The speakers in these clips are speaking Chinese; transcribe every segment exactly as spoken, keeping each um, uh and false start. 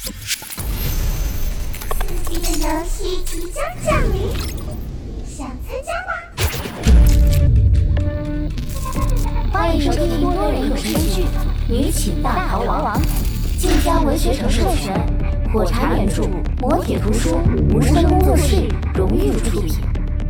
刺激的游戏即将降临，想参加吗？ 欢迎收听多人有声剧《女寝大逃亡》，晋江文学城授权，火柴原著，磨铁图书，无声工作室荣誉出品。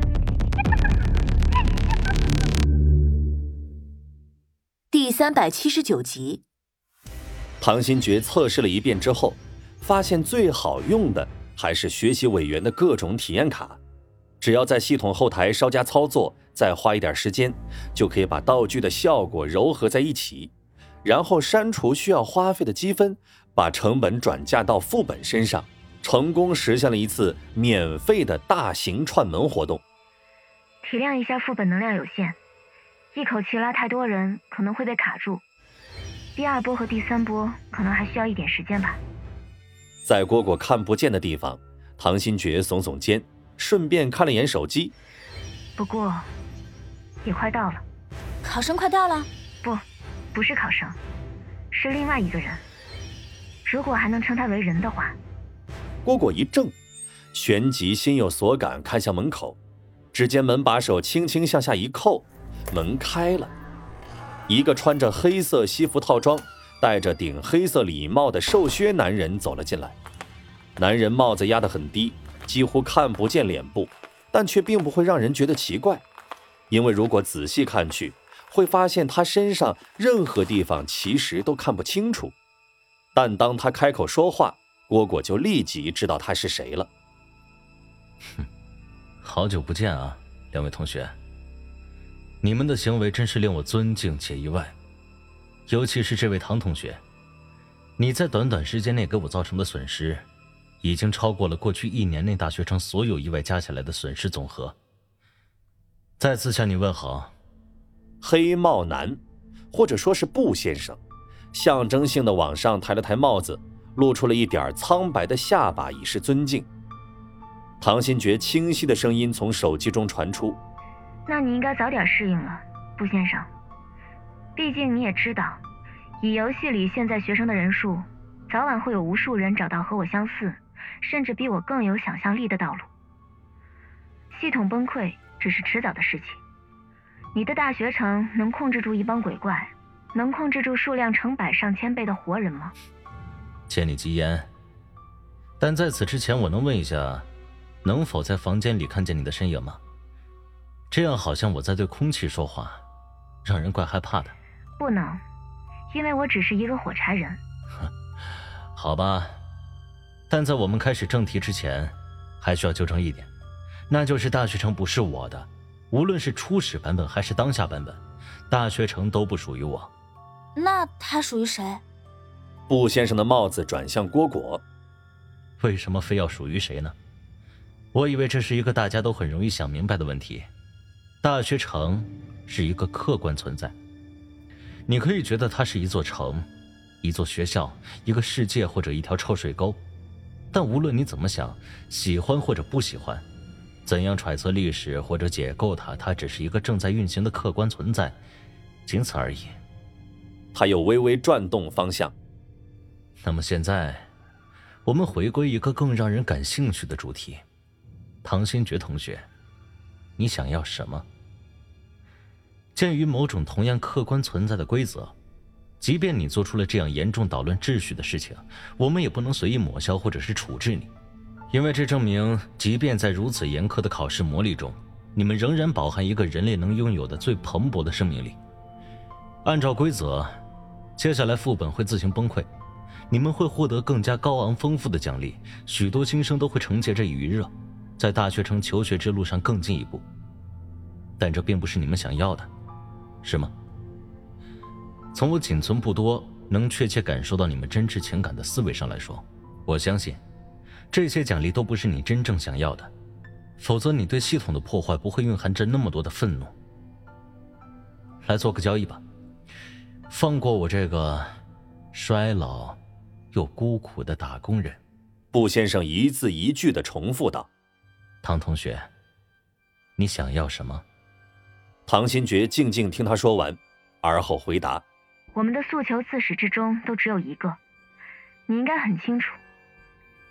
第三百七十九集， 唐新觉测试了一遍之后，发现最好用的还是学习委员的各种体验卡。只要在系统后台稍加操作，再花一点时间，就可以把道具的效果糅合在一起，然后删除需要花费的积分，把成本转嫁到副本身上，成功实现了一次免费的大型串门活动。 体谅一下副本能量有限，一口气拉太多人可能会被卡住，第二波和第三波可能还需要一点时间吧。 在蝈蝈看不见的地方，唐新觉耸耸肩，顺便看了眼手机。 不过也快到了。 考生快到了？ 不，不是考生，是另外一个人，如果还能称他为人的话。 蝈蝈一怔，旋即心有所感，看向门口，只见门把手轻轻向下一扣，门开了。一个穿着黑色西服套装，戴着顶黑色礼帽的瘦削男人走了进来。男人帽子压得很低，几乎看不见脸部，但却并不会让人觉得奇怪，因为如果仔细看去，会发现他身上任何地方其实都看不清楚。但当他开口说话，蝈蝈就立即知道他是谁了。 哼，好久不见啊，两位同学。你们的行为真是令我尊敬且意外，尤其是这位唐同学，你在短短时间内给我造成的损失，已经超过了过去一年内大学城所有意外加起来的损失总和。再次向你问好。 黑帽男，或者说是布先生，象征性的往上抬了抬帽子，露出了一点苍白的下巴，以示尊敬。唐新觉清晰的声音从手机中传出： 那你应该早点适应了，布先生。毕竟你也知道，以游戏里现在学生的人数，早晚会有无数人找到和我相似，甚至比我更有想象力的道路。系统崩溃只是迟早的事情。你的大学城能控制住一帮鬼怪，能控制住数量成百上千倍的活人吗？ 借你吉言。但在此之前，我能问一下，能否在房间里看见你的身影吗？这样好像我在对空气说话，让人怪害怕的。 不能，因为我只是一个火柴人。 好吧，但在我们开始正题之前，还需要纠正一点，那就是大学城不是我的，无论是初始版本还是当下版本，大学城都不属于我。 那它属于谁？ 布先生的帽子转向蝈蝈。 为什么非要属于谁呢？我以为这是一个大家都很容易想明白的问题。大学城是一个客观存在，你可以觉得它是一座城，一座学校，一个世界，或者一条臭水沟，但无论你怎么想，喜欢或者不喜欢，怎样揣测历史或者解构它，它只是一个正在运行的客观存在，仅此而已。 他又微微转动方向。 那么现在我们回归一个更让人感兴趣的主题。唐新觉同学，你想要什么？鉴于某种同样客观存在的规则，即便你做出了这样严重捣乱秩序的事情，我们也不能随意抹消或者是处置你，因为这证明即便在如此严苛的考试模拟中，你们仍然饱含一个人类能拥有的最蓬勃的生命力。按照规则，接下来副本会自行崩溃，你们会获得更加高昂丰富的奖励，许多新生都会承接着余热，在大学城求学之路上更进一步。但这并不是你们想要的，是吗？从我仅存不多能确切感受到你们真挚情感的思维上来说，我相信这些奖励都不是你真正想要的，否则你对系统的破坏不会蕴含着那么多的愤怒。来做个交易吧，放过我这个衰老又孤苦的打工人。 布先生一字一句地重复道。 唐同学，你想要什么？ 唐新觉静静听他说完，而后回答： 我们的诉求自始至终都只有一个，你应该很清楚，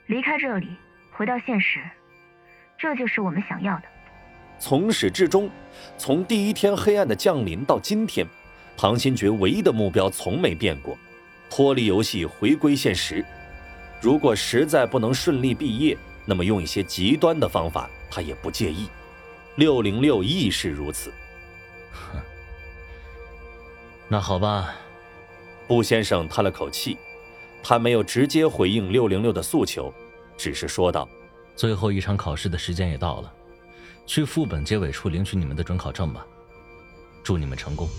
离开这里，回到现实，这就是我们想要的。 从始至终，从第一天黑暗的降临到今天，唐新觉唯一的目标从没变过，脱离游戏，回归现实。如果实在不能顺利毕业，那么用一些极端的方法，他也不介意。六零六亦是如此。 那好吧。 布先生叹了口气，他没有直接回应六零六的诉求，只是说道： 最后一场考试的时间也到了，去副本结尾处领取你们的准考证吧。祝你们成功。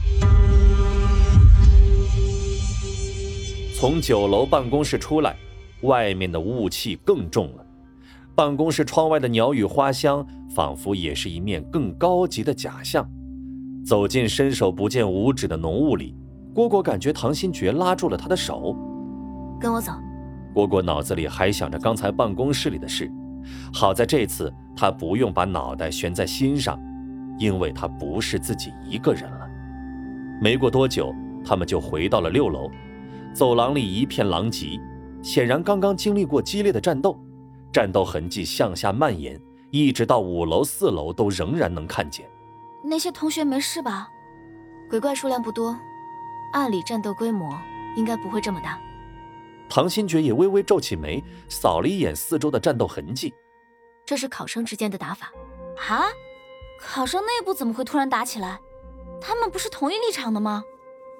从九楼办公室出来，外面的雾气更重了。办公室窗外的鸟语花香，仿佛也是一面更高级的假象。走进伸手不见五指的浓雾里，蝈蝈感觉唐新觉拉住了他的手。 跟我走。 蝈蝈脑子里还想着刚才办公室里的事，好在这次他不用把脑袋悬在心上，因为他不是自己一个人了。没过多久，他们就回到了六楼。走廊里一片狼藉，显然刚刚经历过激烈的战斗，战斗痕迹向下蔓延，一直到五楼四楼都仍然能看见。 那些同学没事吧？鬼怪数量不多，按理战斗规模应该不会这么大。 唐新觉也微微皱起眉，扫了一眼四周的战斗痕迹。 这是考生之间的打法啊？考生内部怎么会突然打起来？他们不是同一立场的吗？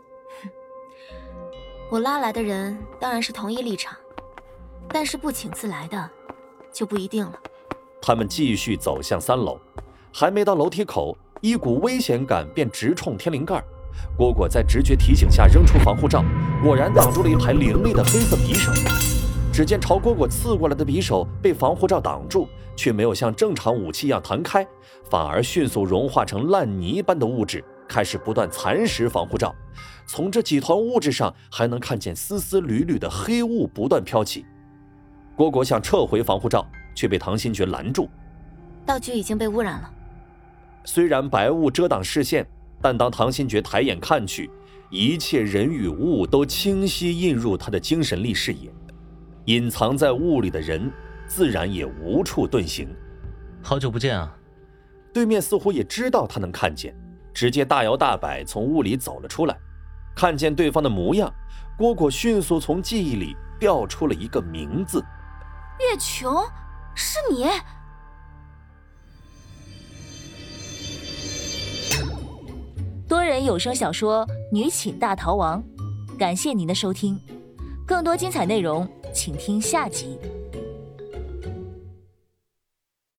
我拉来的人当然是同一立场，但是不请自来的就不一定了。 他们继续走向三楼，还没到楼梯口，一股危险感便直冲天灵盖。蝈蝈在直觉提醒下扔出防护罩，果然挡住了一排凌厉的黑色匕首。只见朝蝈蝈刺过来的匕首被防护罩挡住，却没有像正常武器一样弹开，反而迅速融化成烂泥般的物质，开始不断蚕食防护罩。从这几团物质上还能看见丝丝缕缕的黑雾不断飘起。蝈蝈想撤回防护罩，却被唐新觉拦住。 道具已经被污染了。 虽然白雾遮挡视线，但当唐新觉抬眼看去，一切人与物都清晰映入他的精神力视野。隐藏在雾里的人自然也无处遁形。 好久不见啊。 对面似乎也知道他能看见，直接大摇大摆从雾里走了出来。看见对方的模样，蝈蝈迅速从记忆里调出了一个名字。 月琼，是你。 多人有声小说《女寝大逃亡》，感谢您的收听，更多精彩内容请听下集。